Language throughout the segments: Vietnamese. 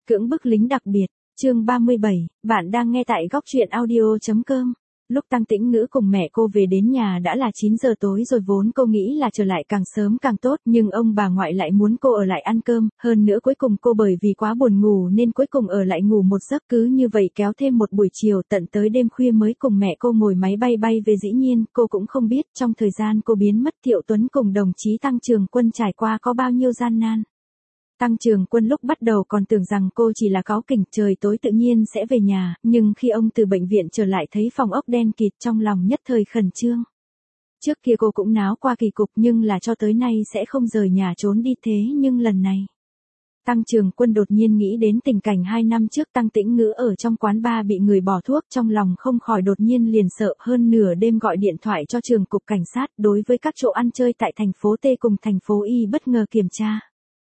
Cưỡng bức lính đặc biệt, chương 37, bạn đang nghe tại góc truyện audio.com. Lúc Tăng Tĩnh Ngữ cùng mẹ cô về đến nhà đã là 9 giờ tối rồi, vốn cô nghĩ là trở lại càng sớm càng tốt, nhưng ông bà ngoại lại muốn cô ở lại ăn cơm, hơn nữa cuối cùng cô bởi vì quá buồn ngủ nên cuối cùng ở lại ngủ một giấc, cứ như vậy kéo thêm một buổi chiều tận tới đêm khuya mới cùng mẹ cô ngồi máy bay bay về. Dĩ nhiên, cô cũng không biết trong thời gian cô biến mất Thiệu Tuấn cùng đồng chí Tăng Trường Quân trải qua có bao nhiêu gian nan. Tăng Trường Quân lúc bắt đầu còn tưởng rằng cô chỉ là cáu kỉnh trời tối tự nhiên sẽ về nhà, nhưng khi ông từ bệnh viện trở lại thấy phòng ốc đen kịt trong lòng nhất thời khẩn trương. Trước kia cô cũng náo qua kỳ cục nhưng là cho tới nay sẽ không rời nhà trốn đi, thế nhưng lần này. Tăng Trường Quân đột nhiên nghĩ đến tình cảnh 2 năm trước Tăng Tĩnh Ngữ ở trong quán bar bị người bỏ thuốc, trong lòng không khỏi đột nhiên liền sợ, hơn nửa đêm gọi điện thoại cho trường cục cảnh sát đối với các chỗ ăn chơi tại thành phố T cùng thành phố Y bất ngờ kiểm tra.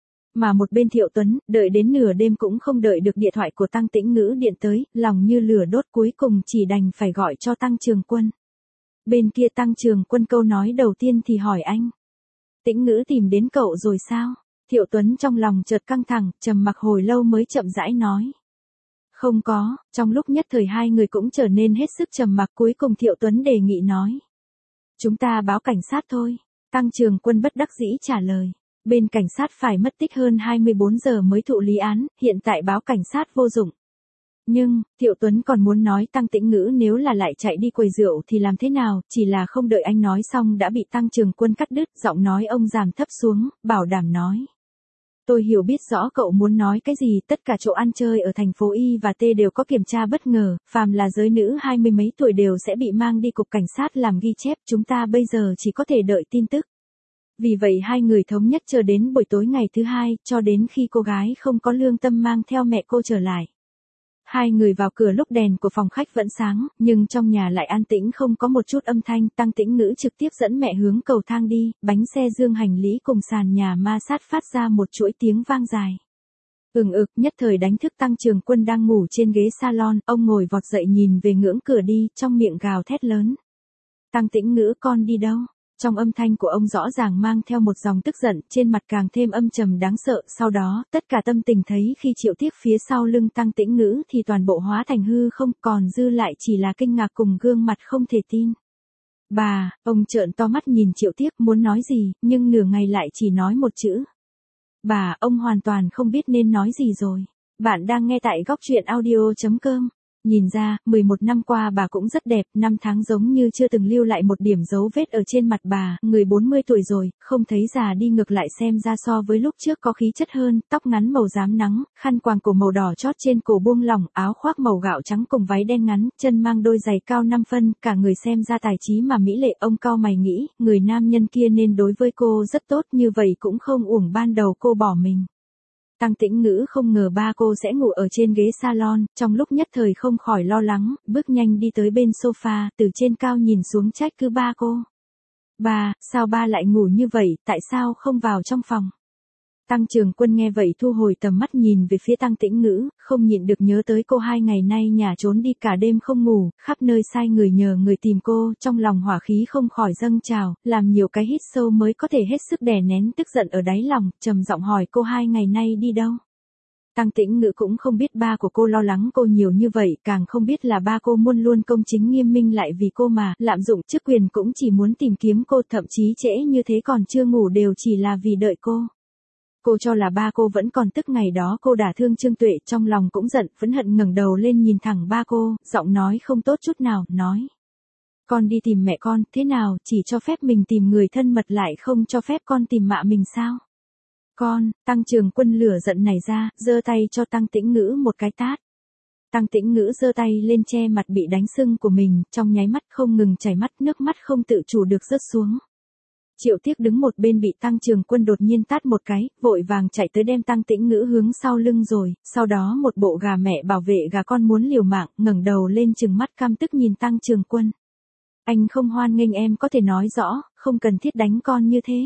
Mà một bên Thiệu Tuấn, đợi đến nửa đêm cũng không đợi được điện thoại của Tăng Tĩnh Ngữ điện tới, lòng như lửa đốt cuối cùng chỉ đành phải gọi cho Tăng Trường Quân. Bên kia Tăng Trường Quân câu nói đầu tiên thì hỏi anh. Tĩnh Ngữ tìm đến cậu rồi sao? Thiệu Tuấn trong lòng chợt căng thẳng, trầm mặc hồi lâu mới chậm rãi nói. Không có, trong lúc nhất thời hai người cũng trở nên hết sức trầm mặc, cuối cùng Thiệu Tuấn đề nghị nói. Chúng ta báo cảnh sát thôi. Tăng Trường Quân bất đắc dĩ trả lời. Bên cảnh sát phải mất tích hơn 24 giờ mới thụ lý án, hiện tại báo cảnh sát vô dụng. Nhưng, Thiệu Tuấn còn muốn nói Tăng Tĩnh Ngữ nếu là lại chạy đi quầy rượu thì làm thế nào, chỉ là không đợi anh nói xong đã bị Tăng Trường Quân cắt đứt, giọng nói ông giảm thấp xuống, bảo đảm nói. Tôi hiểu biết rõ cậu muốn nói cái gì, tất cả chỗ ăn chơi ở thành phố Y và T đều có kiểm tra bất ngờ, phàm là giới nữ 20 mấy tuổi đều sẽ bị mang đi cục cảnh sát làm ghi chép, chúng ta bây giờ chỉ có thể đợi tin tức. Vì vậy hai người thống nhất chờ đến buổi tối ngày thứ hai, cho đến khi cô gái không có lương tâm mang theo mẹ cô trở lại. Hai người vào cửa lúc đèn của phòng khách vẫn sáng, nhưng trong nhà lại an tĩnh không có một chút âm thanh. Tăng Tĩnh Ngữ trực tiếp dẫn mẹ hướng cầu thang đi, bánh xe dương hành lý cùng sàn nhà ma sát phát ra một chuỗi tiếng vang dài. Nhất thời đánh thức Tăng Trường Quân đang ngủ trên ghế salon, ông ngồi vọt dậy nhìn về ngưỡng cửa đi, trong miệng gào thét lớn. Tăng Tĩnh Ngữ con đi đâu? Trong âm thanh của ông rõ ràng mang theo một dòng tức giận, trên mặt càng thêm âm trầm đáng sợ, sau đó, tất cả tâm tình thấy khi Triệu Tiếc phía sau lưng Tăng Tĩnh Ngữ thì toàn bộ hóa thành hư không, còn dư lại chỉ là kinh ngạc cùng gương mặt không thể tin. Bà, ông trợn to mắt nhìn Triệu Tiếc muốn nói gì, nhưng nửa ngày lại chỉ nói một chữ. Bà, ông hoàn toàn không biết nên nói gì rồi. Bạn đang nghe tại góc truyện audio.com. Nhìn ra, 11 năm qua bà cũng rất đẹp, năm tháng giống như chưa từng lưu lại một điểm dấu vết ở trên mặt bà, người 40 tuổi rồi, không thấy già đi, ngược lại xem ra so với lúc trước có khí chất hơn, tóc ngắn màu rám nắng, khăn quàng cổ màu đỏ chót trên cổ buông lỏng, áo khoác màu gạo trắng cùng váy đen ngắn, chân mang đôi giày cao 5 phân, cả người xem ra tài trí mà mỹ lệ. Ông cau mày nghĩ, người nam nhân kia nên đối với cô rất tốt, như vậy cũng không uổng ban đầu cô bỏ mình. Tăng Tĩnh Ngữ không ngờ ba cô sẽ ngủ ở trên ghế salon, trong lúc nhất thời không khỏi lo lắng, bước nhanh đi tới bên sofa, từ trên cao nhìn xuống trách cứ ba cô. Ba, sao ba lại ngủ như vậy, tại sao không vào trong phòng? Tăng Trường Quân nghe vậy thu hồi tầm mắt nhìn về phía Tăng Tĩnh Ngữ, không nhịn được nhớ tới cô 2 ngày nay nhà trốn đi cả đêm không ngủ, khắp nơi sai người nhờ người tìm cô, trong lòng hỏa khí không khỏi dâng trào, làm nhiều cái hít sâu mới có thể hết sức đè nén tức giận ở đáy lòng, trầm giọng hỏi cô 2 ngày nay đi đâu. Tăng Tĩnh Ngữ cũng không biết ba của cô lo lắng cô nhiều như vậy, càng không biết là ba cô luôn luôn công chính nghiêm minh lại vì cô mà lạm dụng chức quyền, cũng chỉ muốn tìm kiếm cô, thậm chí trễ như thế còn chưa ngủ đều chỉ là vì đợi cô. Cô cho là ba cô vẫn còn tức ngày đó cô đả thương Trương Tuệ, trong lòng cũng giận, phẫn hận ngẩng đầu lên nhìn thẳng ba cô, giọng nói không tốt chút nào, nói. Con đi tìm mẹ con, thế nào, chỉ cho phép mình tìm người thân mật lại không cho phép con tìm mạ mình sao? Con, Tăng Trường Quân lửa giận nảy ra, giơ tay cho Tăng Tĩnh Ngữ một cái tát. Tăng Tĩnh Ngữ giơ tay lên che mặt bị đánh sưng của mình, trong nháy mắt không ngừng chảy mắt, nước mắt không tự chủ được rớt xuống. Triệu Tiếc đứng một bên bị Tăng Trường Quân đột nhiên tát một cái, vội vàng chạy tới đem Tăng Tĩnh Ngữ hướng sau lưng rồi, sau đó một bộ gà mẹ bảo vệ gà con muốn liều mạng, ngẩng đầu lên trừng mắt căm tức nhìn Tăng Trường Quân. Anh không hoan nghênh em có thể nói rõ, không cần thiết đánh con như thế.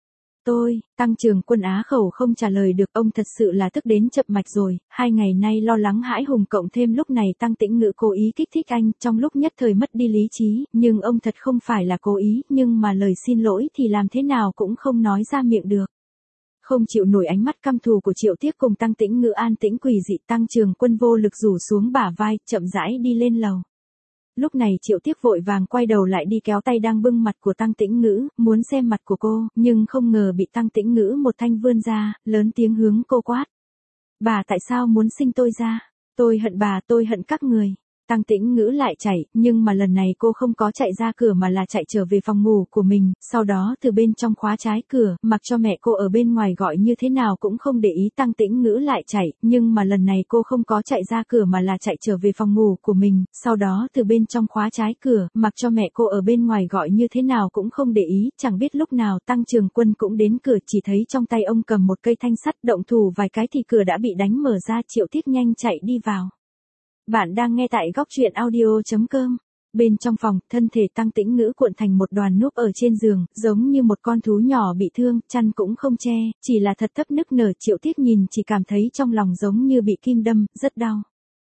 Tăng Trường Quân á khẩu không trả lời được, ông thật sự là tức đến chập mạch rồi, 2 ngày nay lo lắng hãi hùng cộng thêm lúc này Tăng Tĩnh Ngữ cố ý kích thích anh, trong lúc nhất thời mất đi lý trí, nhưng ông thật không phải là cố ý, nhưng mà lời xin lỗi thì làm thế nào cũng không nói ra miệng được. Không chịu nổi ánh mắt căm thù của Triệu Tiếc cùng Tăng Tĩnh Ngữ an tĩnh quỷ dị, Tăng Trường Quân vô lực rủ xuống bả vai, chậm rãi đi lên lầu. Lúc này Triệu Tiếc vội vàng quay đầu lại đi kéo tay đang bưng mặt của Tăng Tĩnh Ngữ, muốn xem mặt của cô, nhưng không ngờ bị Tăng Tĩnh Ngữ một thanh vươn ra, lớn tiếng hướng cô quát. Bà tại sao muốn sinh tôi ra? Tôi hận bà, tôi hận các người. Tăng Tĩnh Ngữ lại chạy, nhưng mà lần này cô không có chạy ra cửa mà là chạy trở về phòng ngủ của mình, sau đó từ bên trong khóa trái cửa, mặc cho mẹ cô ở bên ngoài gọi như thế nào cũng không để ý. Tăng Tĩnh Ngữ lại chạy, nhưng mà lần này cô không có chạy ra cửa mà là chạy trở về phòng ngủ của mình, sau đó từ bên trong khóa trái cửa, mặc cho mẹ cô ở bên ngoài gọi như thế nào cũng không để ý. Chẳng biết lúc nào Tăng Trường Quân cũng đến cửa, chỉ thấy trong tay ông cầm một cây thanh sắt, động thủ vài cái thì cửa đã bị đánh mở ra. Triệu Tiếc nhanh chạy đi vào. Bạn đang nghe tại góc truyện audio.com. Bên trong phòng, thân thể Tăng Tĩnh Ngữ cuộn thành một đoàn núp ở trên giường, giống như một con thú nhỏ bị thương, chăn cũng không che, chỉ là thật thấp nức nở. Triệu Tiếc nhìn chỉ cảm thấy trong lòng giống như bị kim đâm, rất đau.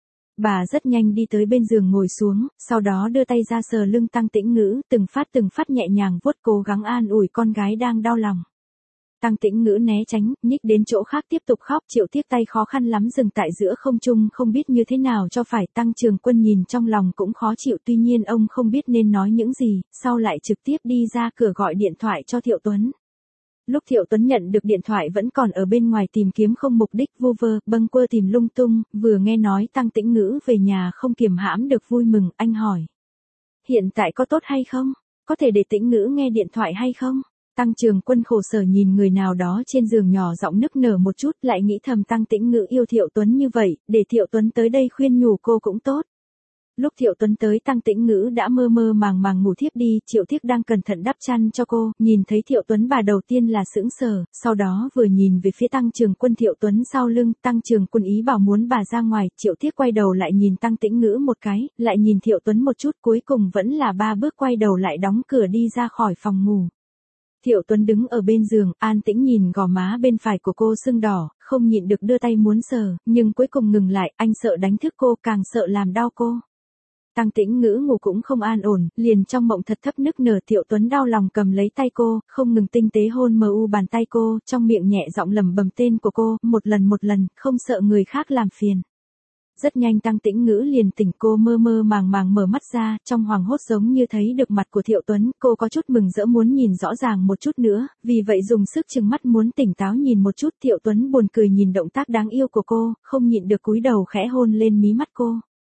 Bà rất nhanh đi tới bên giường ngồi xuống, sau đó đưa tay ra sờ lưng Tăng Tĩnh Ngữ, từng phát nhẹ nhàng vuốt, cố gắng an ủi con gái đang đau lòng. Tăng Tĩnh Ngữ né tránh, nhích đến chỗ khác tiếp tục khóc. Triệu Tiếc tay khó khăn lắm dừng tại giữa không trung, không biết như thế nào cho phải. Tăng Trường Quân nhìn trong lòng cũng khó chịu, tuy nhiên ông không biết nên nói những gì, sau lại trực tiếp đi ra cửa gọi điện thoại cho Thiệu Tuấn. Lúc Thiệu Tuấn nhận được điện thoại vẫn còn ở bên ngoài tìm kiếm không mục đích, vu vơ, bâng quơ tìm lung tung, vừa nghe nói Tăng Tĩnh Ngữ về nhà không kiềm hãm được vui mừng, anh hỏi. Hiện tại có tốt hay không? Có thể để Tĩnh Ngữ nghe điện thoại hay không? Tăng Trường Quân khổ sở nhìn người nào đó trên giường, nhỏ giọng nức nở một chút, lại nghĩ thầm Tăng Tĩnh Ngữ yêu Thiệu Tuấn như vậy, để Thiệu Tuấn tới đây khuyên nhủ cô cũng tốt. Lúc Thiệu Tuấn tới, Tăng Tĩnh Ngữ đã mơ mơ màng màng ngủ thiếp đi. Triệu Tiếc đang cẩn thận đắp chăn cho cô, nhìn thấy Thiệu Tuấn bà đầu tiên là sững sờ, sau đó vừa nhìn về phía Tăng Trường Quân. Thiệu Tuấn sau lưng, Tăng Trường Quân ý bảo muốn bà ra ngoài. Triệu Tiếc quay đầu lại nhìn Tăng Tĩnh Ngữ một cái, lại nhìn Thiệu Tuấn một chút, cuối cùng vẫn là 3 bước quay đầu lại đóng cửa đi ra khỏi phòng ngủ. Thiệu Tuấn đứng ở bên giường, an tĩnh nhìn gò má bên phải của cô sưng đỏ, không nhịn được đưa tay muốn sờ, nhưng cuối cùng ngừng lại, anh sợ đánh thức cô, càng sợ làm đau cô. Tăng Tĩnh Ngữ ngủ cũng không an ổn, liền trong mộng thật thấp nức nở. Thiệu Tuấn đau lòng cầm lấy tay cô, không ngừng tinh tế hôn mờ u bàn tay cô, trong miệng nhẹ giọng lẩm bẩm tên của cô, một lần, không sợ người khác làm phiền. Rất nhanh Tăng Tĩnh Ngữ liền tỉnh, cô mơ mơ màng màng mở mắt ra, trong hoàng hốt giống như thấy được mặt của Thiệu Tuấn, cô có chút mừng rỡ muốn nhìn rõ ràng một chút nữa, vì vậy dùng sức trừng mắt muốn tỉnh táo nhìn một chút. Thiệu Tuấn buồn cười nhìn động tác đáng yêu của cô, không nhịn được cúi đầu khẽ hôn lên mí mắt cô.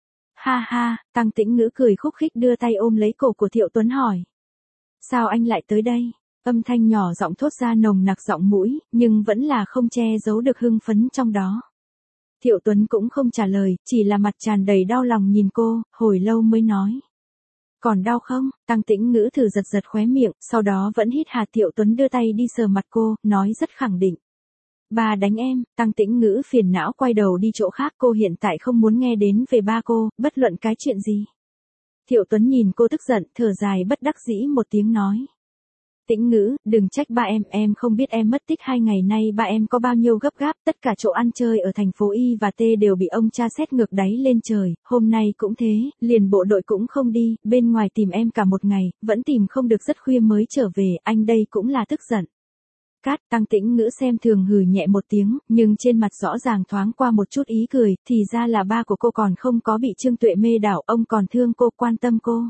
Ha ha, Tăng Tĩnh Ngữ cười khúc khích đưa tay ôm lấy cổ của Thiệu Tuấn hỏi. Sao anh lại tới đây? Âm thanh nhỏ giọng thốt ra nồng nặc giọng mũi, nhưng vẫn là không che giấu được hưng phấn trong đó. Thiệu Tuấn cũng không trả lời, chỉ là mặt tràn đầy đau lòng nhìn cô, hồi lâu mới nói. Còn đau không? Tăng Tĩnh Ngữ thử giật khóe miệng, sau đó vẫn hít hà. Thiệu Tuấn đưa tay đi sờ mặt cô, nói rất khẳng định. Ba đánh em. Tăng Tĩnh Ngữ phiền não quay đầu đi chỗ khác, cô hiện tại không muốn nghe đến về ba cô, bất luận cái chuyện gì. Thiệu Tuấn nhìn cô tức giận, thở dài bất đắc dĩ một tiếng nói. Tĩnh Ngữ, đừng trách ba em không biết em mất tích 2 ngày nay ba em có bao nhiêu gấp gáp, tất cả chỗ ăn chơi ở thành phố Y và T đều bị ông cha xét ngược đáy lên trời, hôm nay cũng thế, liền bộ đội cũng không đi, bên ngoài tìm em cả một ngày, vẫn tìm không được, rất khuya mới trở về, anh đây cũng là tức giận. Cát. Tăng Tĩnh Ngữ xem thường hừ nhẹ một tiếng, nhưng trên mặt rõ ràng thoáng qua một chút ý cười, thì ra là ba của cô còn không có bị Trương Tuệ mê đảo, ông còn thương cô, quan tâm cô.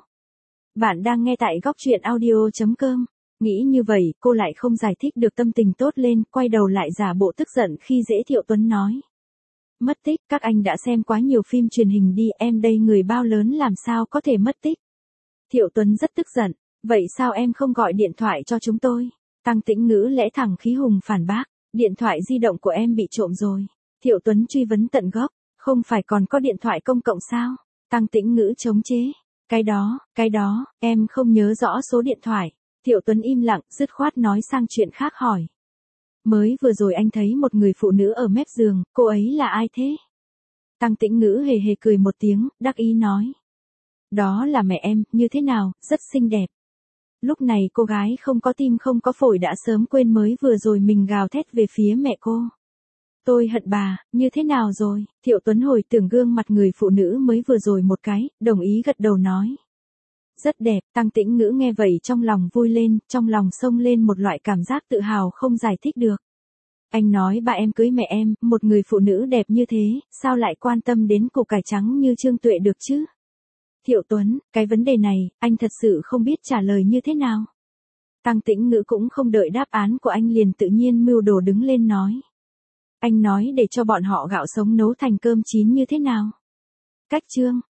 Bạn đang nghe tại góc truyện audio.com. Nghĩ như vậy, cô lại không giải thích được, tâm tình tốt lên, quay đầu lại giả bộ tức giận khi dễ Thiệu Tuấn nói. Mất tích, các anh đã xem quá nhiều phim truyền hình đi, em đây người bao lớn làm sao có thể mất tích. Thiệu Tuấn rất tức giận, vậy sao em không gọi điện thoại cho chúng tôi? Tăng Tĩnh Ngữ lẽ thẳng khí hùng phản bác, điện thoại di động của em bị trộm rồi. Thiệu Tuấn truy vấn tận gốc, không phải còn có điện thoại công cộng sao? Tăng Tĩnh Ngữ chống chế, cái đó, em không nhớ rõ số điện thoại. Thiệu Tuấn im lặng, dứt khoát nói sang chuyện khác hỏi. Mới vừa rồi anh thấy một người phụ nữ ở mép giường, cô ấy là ai thế? Tăng Tĩnh Ngữ hề hề cười một tiếng, đắc ý nói. Đó là mẹ em, như thế nào, rất xinh đẹp. Lúc này cô gái không có tim không có phổi đã sớm quên mới vừa rồi mình gào thét về phía mẹ cô. Tôi hận bà, như thế nào rồi? Thiệu Tuấn hồi tưởng gương mặt người phụ nữ mới vừa rồi một cái, đồng ý gật đầu nói. Rất đẹp. Tăng Tĩnh Ngữ nghe vậy trong lòng vui lên, trong lòng xông lên một loại cảm giác tự hào không giải thích được. Anh nói ba em cưới mẹ em, một người phụ nữ đẹp như thế, sao lại quan tâm đến củ cải trắng như Trương Tuệ được chứ? Thiệu Tuấn, cái vấn đề này, anh thật sự không biết trả lời như thế nào. Tăng Tĩnh Ngữ cũng không đợi đáp án của anh liền tự nhiên mưu đồ đứng lên nói. Anh nói để cho bọn họ gạo sống nấu thành cơm chín như thế nào? Cách Trương